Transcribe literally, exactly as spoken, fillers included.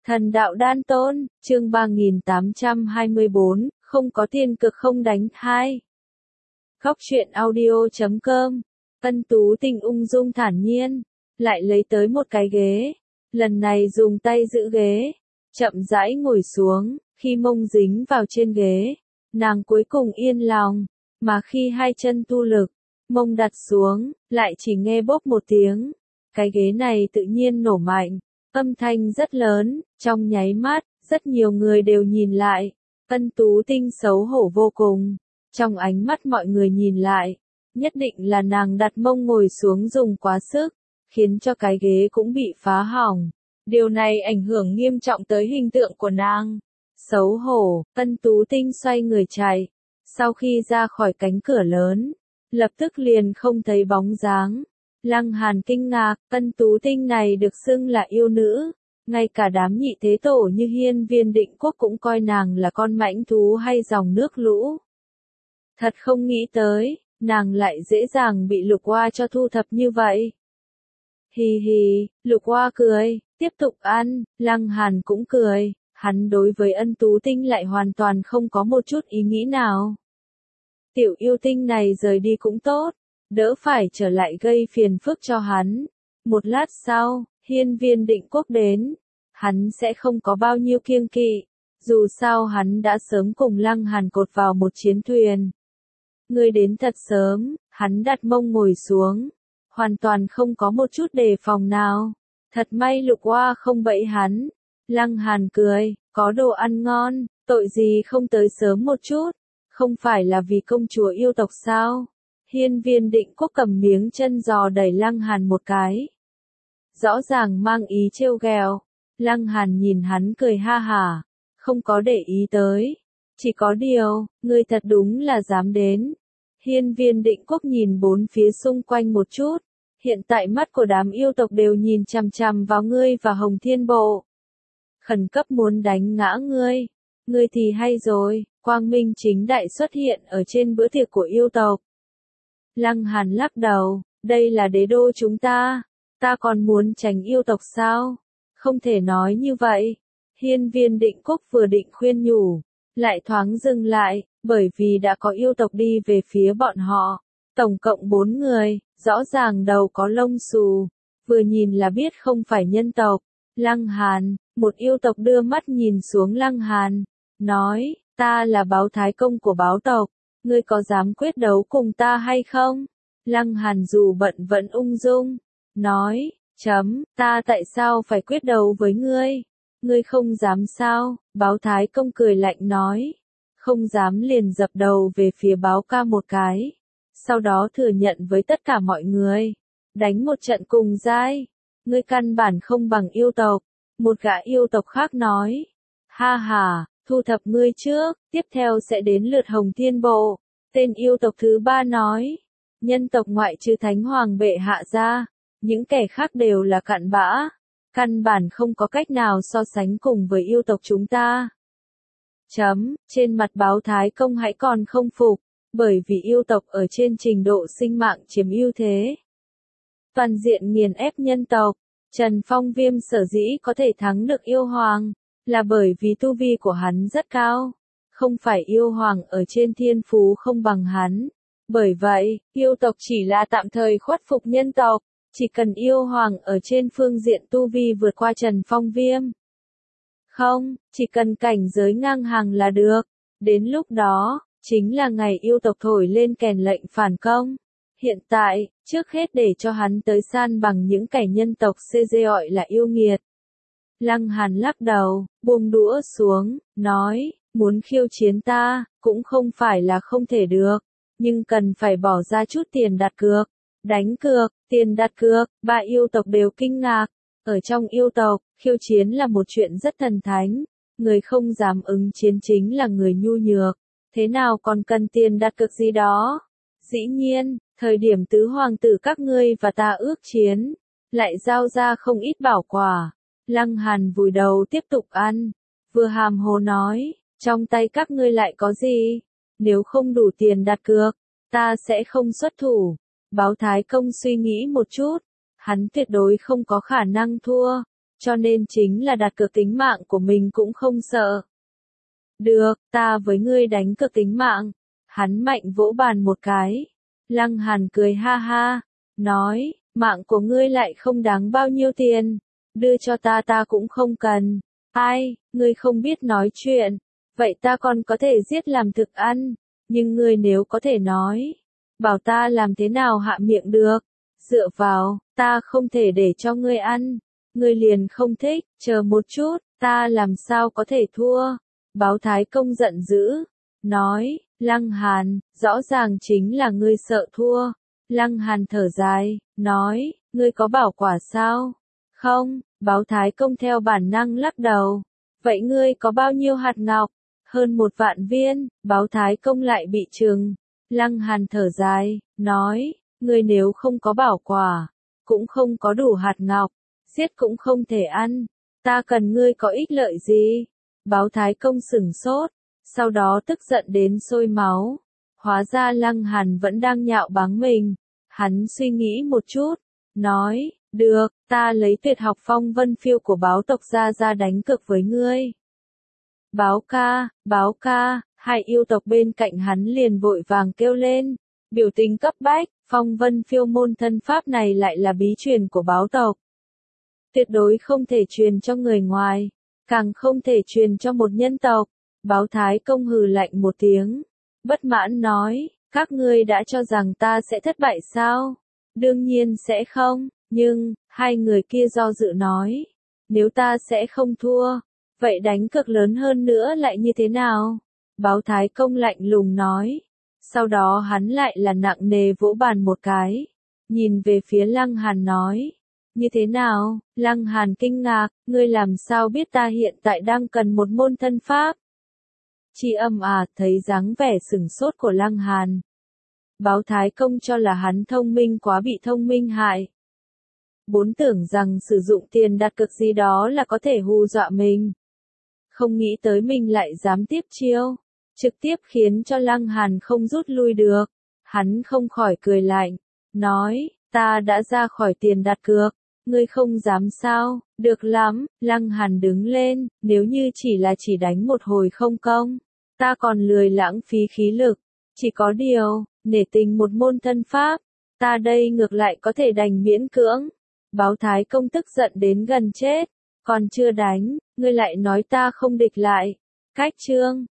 Thần đạo đan tôn, chương ba nghìn tám trăm hai mươi bốn, không có tiền cực không đánh, hai. Góc truyện audio chấm com, Ân Tú Tinh ung dung thản nhiên, lại lấy tới một cái ghế, lần này dùng tay giữ ghế, chậm rãi ngồi xuống, khi mông dính vào trên ghế, nàng cuối cùng yên lòng, mà khi hai chân tu lực, mông đặt xuống, lại chỉ nghe bốp một tiếng, cái ghế này tự nhiên nổ mạnh. Âm thanh rất lớn, trong nháy mắt, rất nhiều người đều nhìn lại. Ân Tú Tinh xấu hổ vô cùng. Trong ánh mắt mọi người nhìn lại, nhất định là nàng đặt mông ngồi xuống dùng quá sức, khiến cho cái ghế cũng bị phá hỏng. Điều này ảnh hưởng nghiêm trọng tới hình tượng của nàng. Xấu hổ, Ân Tú Tinh xoay người chạy. Sau khi ra khỏi cánh cửa lớn, lập tức liền không thấy bóng dáng. Lăng Hàn kinh ngạc, Ân Tú Tinh này được xưng là yêu nữ, ngay cả đám nhị thế tổ như Hiên Viên Định Quốc cũng coi nàng là con mãnh thú hay dòng nước lũ. Thật không nghĩ tới, nàng lại dễ dàng bị Lục Oa cho thu thập như vậy. Hì hì, Lục Oa cười, tiếp tục ăn, Lăng Hàn cũng cười, hắn đối với Ân Tú Tinh lại hoàn toàn không có một chút ý nghĩ nào. Tiểu yêu tinh này rời đi cũng tốt. Đỡ phải trở lại gây phiền phức cho hắn. Một lát sau, Hiên Viên Định Quốc đến. Hắn sẽ không có bao nhiêu kiêng kỵ. Dù sao hắn đã sớm cùng Lăng Hàn cột vào một chiến thuyền. Người đến thật sớm, hắn đặt mông ngồi xuống. Hoàn toàn không có một chút đề phòng nào. Thật may Lục Oa không bẫy hắn. Lăng Hàn cười, có đồ ăn ngon, tội gì không tới sớm một chút. Không phải là vì công chúa yêu tộc sao? Hiên Viên Định Quốc cầm miếng chân giò đẩy Lăng Hàn một cái. Rõ ràng mang ý trêu ghẹo. Lăng Hàn nhìn hắn cười ha hả, không có để ý tới. Chỉ có điều, ngươi thật đúng là dám đến. Hiên Viên Định Quốc nhìn bốn phía xung quanh một chút. Hiện tại mắt của đám yêu tộc đều nhìn chằm chằm vào ngươi và Hồng Thiên Bộ. Khẩn cấp muốn đánh ngã ngươi. Ngươi thì hay rồi, quang minh chính đại xuất hiện ở trên bữa tiệc của yêu tộc. Lăng Hàn lắc đầu, đây là đế đô chúng ta, ta còn muốn tránh yêu tộc sao? Không thể nói như vậy. Hiên Viên Định Quốc vừa định khuyên nhủ, lại thoáng dừng lại, bởi vì đã có yêu tộc đi về phía bọn họ. Tổng cộng bốn người, rõ ràng đầu có lông xù, vừa nhìn là biết không phải nhân tộc. Lăng Hàn, một yêu tộc đưa mắt nhìn xuống Lăng Hàn, nói, ta là báo thái công của báo tộc. Ngươi có dám quyết đấu cùng ta hay không? Lăng Hàn dù bận vẫn ung dung, nói, chấm, ta tại sao phải quyết đấu với ngươi? Ngươi không dám sao? Báo Thái Công cười lạnh nói, không dám liền dập đầu về phía báo ca một cái. Sau đó thừa nhận với tất cả mọi người, đánh một trận cùng giai. Ngươi căn bản không bằng yêu tộc. Một gã yêu tộc khác nói, ha ha. Thu thập ngươi trước, tiếp theo sẽ đến lượt Hồng Thiên Bộ. Tên yêu tộc thứ ba nói, nhân tộc ngoại trừ Thánh Hoàng bệ hạ ra, những kẻ khác đều là cặn bã, căn bản không có cách nào so sánh cùng với yêu tộc chúng ta. Chấm, trên mặt báo Thái Công hãy còn không phục, bởi vì yêu tộc ở trên trình độ sinh mạng chiếm ưu thế. Toàn diện nghiền ép nhân tộc, Trần Phong Viêm sở dĩ có thể thắng được yêu hoàng. Là bởi vì tu vi của hắn rất cao, không phải yêu hoàng ở trên thiên phú không bằng hắn. Bởi vậy, yêu tộc chỉ là tạm thời khuất phục nhân tộc, chỉ cần yêu hoàng ở trên phương diện tu vi vượt qua Trần Phong Viêm. Không, chỉ cần cảnh giới ngang hàng là được. Đến lúc đó, chính là ngày yêu tộc thổi lên kèn lệnh phản công. Hiện tại, trước hết để cho hắn tới san bằng những kẻ nhân tộc xê dê gọi là yêu nghiệt. Lăng Hàn lắc đầu, buông đũa xuống, nói, muốn khiêu chiến ta, cũng không phải là không thể được, nhưng cần phải bỏ ra chút tiền đặt cược. Đánh cược, tiền đặt cược, ba yêu tộc đều kinh ngạc. Ở trong yêu tộc, khiêu chiến là một chuyện rất thần thánh, người không dám ứng chiến chính là người nhu nhược, thế nào còn cần tiền đặt cược gì đó. Dĩ nhiên, thời điểm tứ hoàng tử các ngươi và ta ước chiến, lại giao ra không ít bảo quả. Lăng Hàn vùi đầu tiếp tục ăn, vừa hàm hồ nói, trong tay các ngươi lại có gì? Nếu không đủ tiền đặt cược, ta sẽ không xuất thủ. Báo Thái Công suy nghĩ một chút, hắn tuyệt đối không có khả năng thua, cho nên chính là đặt cược tính mạng của mình cũng không sợ. Được, ta với ngươi đánh cược tính mạng. Hắn mạnh vỗ bàn một cái. Lăng Hàn cười ha ha, nói, mạng của ngươi lại không đáng bao nhiêu tiền, đưa cho ta ta cũng không cần. Ai, ngươi không biết nói chuyện, vậy ta còn có thể giết làm thực ăn, nhưng ngươi nếu có thể nói, bảo ta làm thế nào hạ miệng được, dựa vào, ta không thể để cho ngươi ăn, ngươi liền không thích, chờ một chút, ta làm sao có thể thua. Báo Thái Công giận dữ, nói, Lăng Hàn, rõ ràng chính là ngươi sợ thua. Lăng Hàn thở dài, nói, ngươi có bảo quả sao? Không, Báo Thái Công theo bản năng lắc đầu. Vậy ngươi có bao nhiêu hạt ngọc? Hơn một vạn viên, Báo Thái Công lại bị trừng. Lăng Hàn thở dài, nói, ngươi nếu không có bảo quả, cũng không có đủ hạt ngọc, giết cũng không thể ăn, ta cần ngươi có ích lợi gì? Báo Thái Công sửng sốt, sau đó tức giận đến sôi máu. Hóa ra Lăng Hàn vẫn đang nhạo báng mình. Hắn suy nghĩ một chút, nói, được, ta lấy tuyệt học phong vân phiêu của báo tộc ra ra đánh cược với ngươi. Báo ca, báo ca, hai yêu tộc bên cạnh hắn liền vội vàng kêu lên, biểu tình cấp bách, phong vân phiêu môn thân pháp này lại là bí truyền của báo tộc. Tuyệt đối không thể truyền cho người ngoài, càng không thể truyền cho một nhân tộc. Báo Thái Công hừ lạnh một tiếng, bất mãn nói, các ngươi đã cho rằng ta sẽ thất bại sao? Đương nhiên sẽ không, nhưng, hai người kia do dự nói, nếu ta sẽ không thua, vậy đánh cược lớn hơn nữa lại như thế nào? Báo Thái Công lạnh lùng nói, sau đó hắn lại là nặng nề vỗ bàn một cái, nhìn về phía Lăng Hàn nói, như thế nào? Lăng Hàn kinh ngạc, ngươi làm sao biết ta hiện tại đang cần một môn thân pháp? Chi Âm à, thấy dáng vẻ sừng sốt của Lăng Hàn. Báo Thái Công cho là hắn thông minh quá bị thông minh hại. Bốn tưởng rằng sử dụng tiền đặt cược gì đó là có thể hù dọa mình. Không nghĩ tới mình lại dám tiếp chiêu, trực tiếp khiến cho Lăng Hàn không rút lui được. Hắn không khỏi cười lạnh, nói, ta đã ra khỏi tiền đặt cược, ngươi không dám sao? Được lắm, Lăng Hàn đứng lên, nếu như chỉ là chỉ đánh một hồi không công, ta còn lười lãng phí khí lực, chỉ có điều, nể tình một môn thân pháp, ta đây ngược lại có thể đành miễn cưỡng. Báo Thái Công tức giận đến gần chết, còn chưa đánh, ngươi lại nói ta không địch lại. Cách chương